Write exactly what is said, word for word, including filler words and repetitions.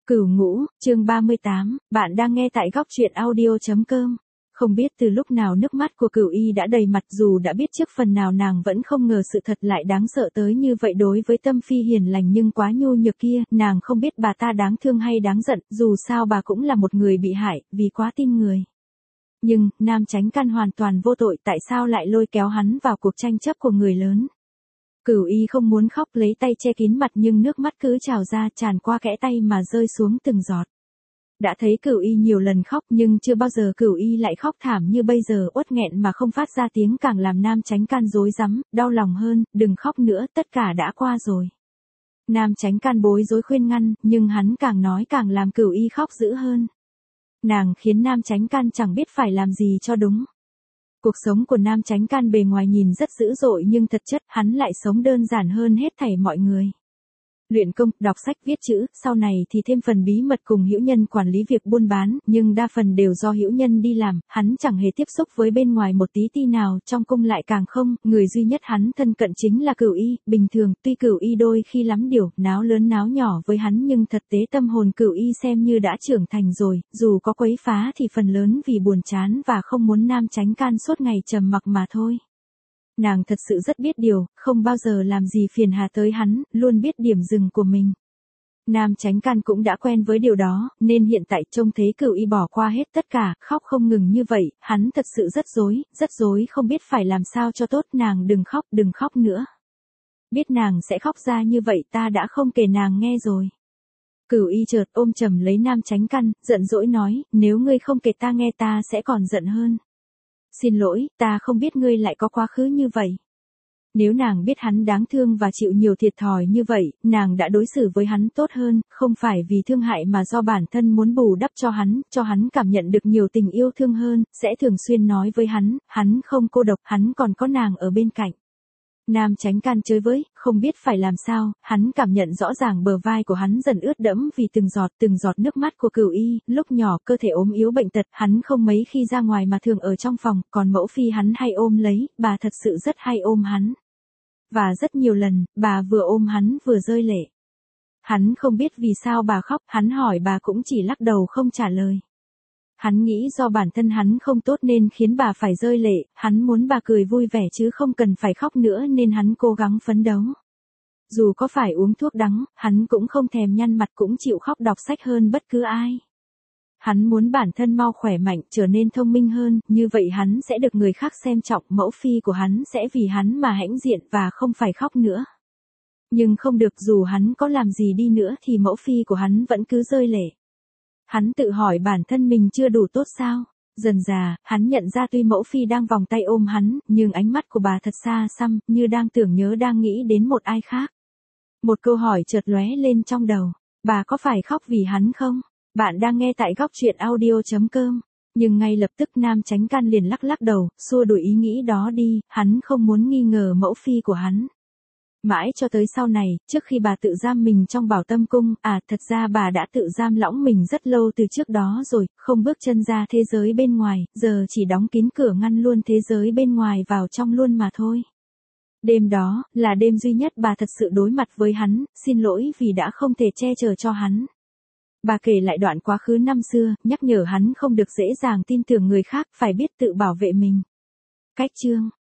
Cửu Ngũ, chương ba mươi tám, bạn đang nghe tại góc truyện audio chấm com. Không biết từ lúc nào nước mắt của Cửu Y đã đầy mặt, dù đã biết trước phần nào nàng vẫn không ngờ sự thật lại đáng sợ tới như vậy. Đối với Tâm Phi hiền lành nhưng quá nhu nhược kia, nàng không biết bà ta đáng thương hay đáng giận, dù sao bà cũng là một người bị hại, vì quá tin người. Nhưng, Nam Chánh Căn hoàn toàn vô tội, tại sao lại lôi kéo hắn vào cuộc tranh chấp của người lớn? Cửu Y không muốn khóc, lấy tay che kín mặt nhưng nước mắt cứ trào ra, tràn qua kẽ tay mà rơi xuống từng giọt. Đã thấy Cửu Y nhiều lần khóc nhưng chưa bao giờ Cửu Y lại khóc thảm như bây giờ, uất nghẹn mà không phát ra tiếng càng làm Nam Chánh Căn rối rắm, đau lòng hơn. Đừng khóc nữa, tất cả đã qua rồi. Nam Chánh Căn bối rối khuyên ngăn, nhưng hắn càng nói càng làm Cửu Y khóc dữ hơn. Nàng khiến Nam Chánh Căn chẳng biết phải làm gì cho đúng. Cuộc sống của Nam Chánh Căn bề ngoài nhìn rất dữ dội nhưng thật chất hắn lại sống đơn giản hơn hết thảy mọi người. Luyện công, đọc sách, viết chữ, sau này thì thêm phần bí mật cùng hữu nhân quản lý việc buôn bán, nhưng đa phần đều do hữu nhân đi làm, hắn chẳng hề tiếp xúc với bên ngoài một tí ti nào, trong cung lại càng không, người duy nhất hắn thân cận chính là Cửu Y. Bình thường, tuy Cửu Y đôi khi lắm điều, náo lớn náo nhỏ với hắn nhưng thật tế tâm hồn Cửu Y xem như đã trưởng thành rồi, dù có quấy phá thì phần lớn vì buồn chán và không muốn Nam Chánh Căn suốt ngày trầm mặc mà thôi. Nàng thật sự rất biết điều, không bao giờ làm gì phiền hà tới hắn, luôn biết điểm dừng của mình. Nam Chánh Căn cũng đã quen với điều đó, nên hiện tại trông thấy Cửu Y bỏ qua hết tất cả, khóc không ngừng như vậy, hắn thật sự rất rối, rất rối không biết phải làm sao cho tốt. Nàng đừng khóc, đừng khóc nữa. Biết nàng sẽ khóc ra như vậy ta đã không kể nàng nghe rồi. Cửu Y chợt ôm chầm lấy Nam Chánh Căn, giận dỗi nói, nếu ngươi không kể ta nghe ta sẽ còn giận hơn. Xin lỗi, ta không biết ngươi lại có quá khứ như vậy. Nếu nàng biết hắn đáng thương và chịu nhiều thiệt thòi như vậy, nàng đã đối xử với hắn tốt hơn, không phải vì thương hại mà do bản thân muốn bù đắp cho hắn, cho hắn cảm nhận được nhiều tình yêu thương hơn, sẽ thường xuyên nói với hắn, hắn không cô độc, hắn còn có nàng ở bên cạnh. Nam Chánh Căn chơi với, không biết phải làm sao, hắn cảm nhận rõ ràng bờ vai của hắn dần ướt đẫm vì từng giọt từng giọt nước mắt của Cửu Y. Lúc nhỏ cơ thể ốm yếu bệnh tật, hắn không mấy khi ra ngoài mà thường ở trong phòng, còn mẫu phi hắn hay ôm lấy, bà thật sự rất hay ôm hắn. Và rất nhiều lần, bà vừa ôm hắn vừa rơi lệ. Hắn không biết vì sao bà khóc, hắn hỏi bà cũng chỉ lắc đầu không trả lời. Hắn nghĩ do bản thân hắn không tốt nên khiến bà phải rơi lệ, hắn muốn bà cười vui vẻ chứ không cần phải khóc nữa nên hắn cố gắng phấn đấu. Dù có phải uống thuốc đắng, hắn cũng không thèm nhăn mặt, cũng chịu khóc đọc sách hơn bất cứ ai. Hắn muốn bản thân mau khỏe mạnh, trở nên thông minh hơn, như vậy hắn sẽ được người khác xem trọng, mẫu phi của hắn sẽ vì hắn mà hãnh diện và không phải khóc nữa. Nhưng không được, dù hắn có làm gì đi nữa thì mẫu phi của hắn vẫn cứ rơi lệ. Hắn tự hỏi bản thân mình chưa đủ tốt sao? Dần dà, hắn nhận ra tuy mẫu phi đang vòng tay ôm hắn, nhưng ánh mắt của bà thật xa xăm, như đang tưởng nhớ đang nghĩ đến một ai khác. Một câu hỏi chợt lóe lên trong đầu, bà có phải khóc vì hắn không? Bạn đang nghe tại góc truyện audio chấm com. Nhưng ngay lập tức Nam Chánh Căn liền lắc lắc đầu, xua đuổi ý nghĩ đó đi, hắn không muốn nghi ngờ mẫu phi của hắn. Mãi cho tới sau này, trước khi bà tự giam mình trong Bảo Tâm Cung, à thật ra bà đã tự giam lõng mình rất lâu từ trước đó rồi, không bước chân ra thế giới bên ngoài, giờ chỉ đóng kín cửa ngăn luôn thế giới bên ngoài vào trong luôn mà thôi. Đêm đó, là đêm duy nhất bà thật sự đối mặt với hắn, xin lỗi vì đã không thể che chở cho hắn. Bà kể lại đoạn quá khứ năm xưa, nhắc nhở hắn không được dễ dàng tin tưởng người khác, phải biết tự bảo vệ mình. Cách chương